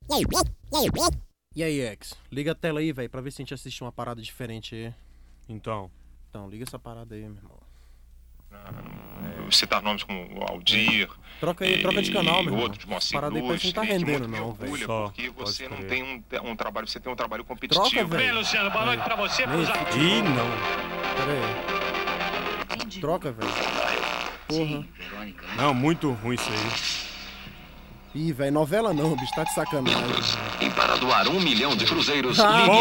E aí, X? Liga a tela aí, velho, pra ver se a gente assiste uma parada diferente aí. Então, Liga essa parada aí, meu irmão. Citar nomes como Aldir. Troca de canal, meu irmão. Outro de Moacir Parada aí parece que não tá rendendo, não, velho. Porque você não tem um trabalho, você tem um trabalho competitivo. Troca, velho. Bem, Luciano, boa noite pra você, pros amigos. ih, não. Pera aí. Troca, velho. Porra. Não, muito ruim isso aí. Ih, velho, novela não, bicho, tá de sacanagem. E para doar 1 milhão de cruzeiros, Ah, ligue.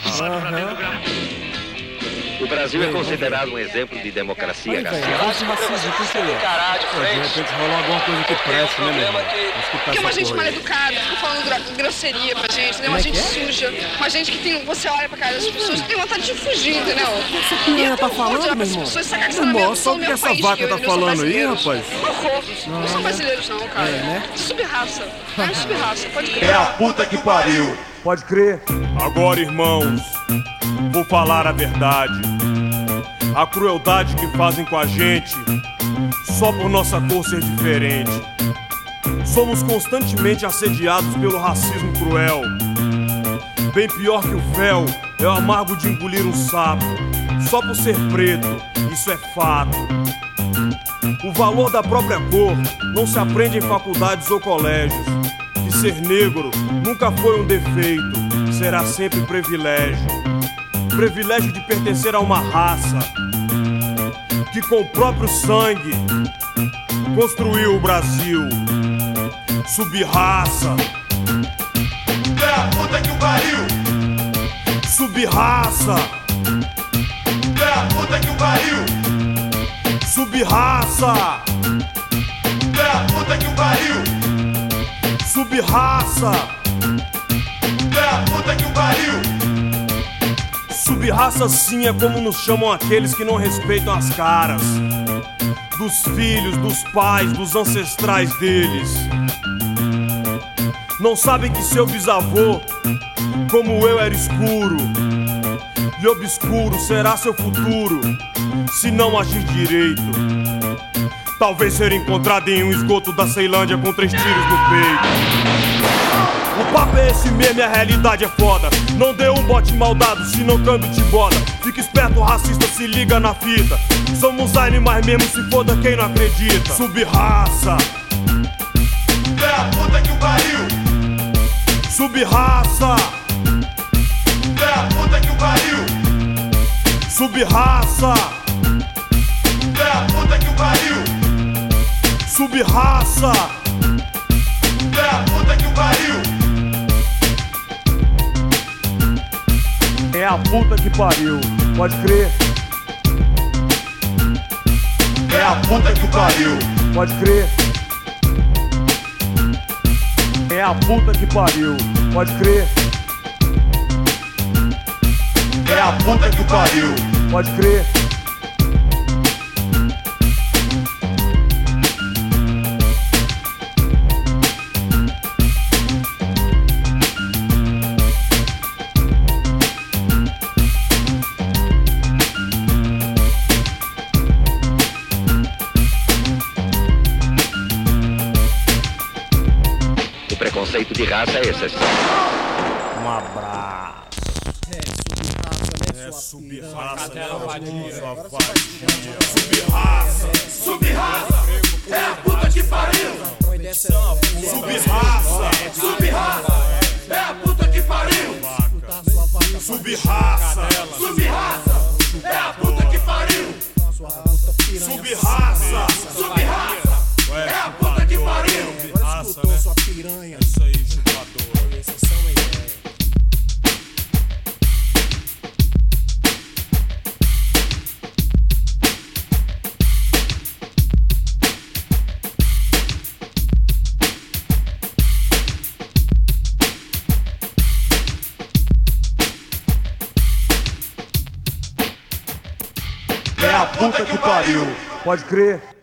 O Brasil é considerado um exemplo de democracia, Aí, velho, Garcia. negócio de racismo, que isso aí? Pô, de repente rola alguma coisa que preste, né, meu irmão? Porque é uma gente mal educada, fica falando grosseria pra gente, entendeu? Uma gente suja, uma gente que tem. Você olha pra cara das pessoas e tem vontade de fugir, entendeu? Essa piranha tá falando, meu irmão? Pessoas sacar que são Irmão, só o que essa vaca tá falando aí, rapaz? Não são brasileiros, não, cara. Subraça. É subraça, pode crer. É a puta que pariu. Pode crer. Agora, irmãos, vou falar a verdade. A crueldade que fazem com a gente só por nossa cor ser diferente. Somos constantemente assediados pelo racismo cruel. Bem pior que o fel é o amargo de engolir um sapo só por ser preto, isso é fato. O valor da própria cor não se aprende em faculdades ou colégios. Que ser negro nunca foi um defeito, será sempre privilégio. Privilégio de pertencer a uma raça que com o próprio sangue construiu o Brasil. Subraça. É a puta que pariu. Subraça. É a puta que pariu. Subraça. É a puta que pariu. Subraça. É a puta que pariu. Subraça sim é como nos chamam aqueles que não respeitam as caras dos filhos, dos pais, dos ancestrais deles. Não sabem que seu bisavô, como eu, era escuro. E obscuro será seu futuro, se não agir direito. Talvez ser encontrado em um esgoto da Ceilândia com 3 tiros no peito. O papo é esse mesmo e a realidade é foda. Não dê um bote maldado, senão câmbio te boda. Fica esperto, racista, se liga na fita. Somos animais mesmo, se foda quem não acredita. Subraça. É a puta que pariu. Subraça. É a puta que pariu. Subraça. É a puta que pariu. Subraça. É a puta que pariu. É a puta que pariu, pode crer. É a puta que pariu. Pode crer. É a puta que pariu, pode crer. É a puta que pariu. Pode crer. O preconceito de raça é exceção. Um abraço. É Subraça, né? Subraça. Subraça. É a puta que pariu. Subraça. Subraça. É a puta que pariu. Subraça. Subraça. É a puta que pariu. Subraça. Subraça. É a puta que pariu. Escutou sua piranha. Isso aí, chupador. Exceção é ideia. É a puta que pariu. Pode crer.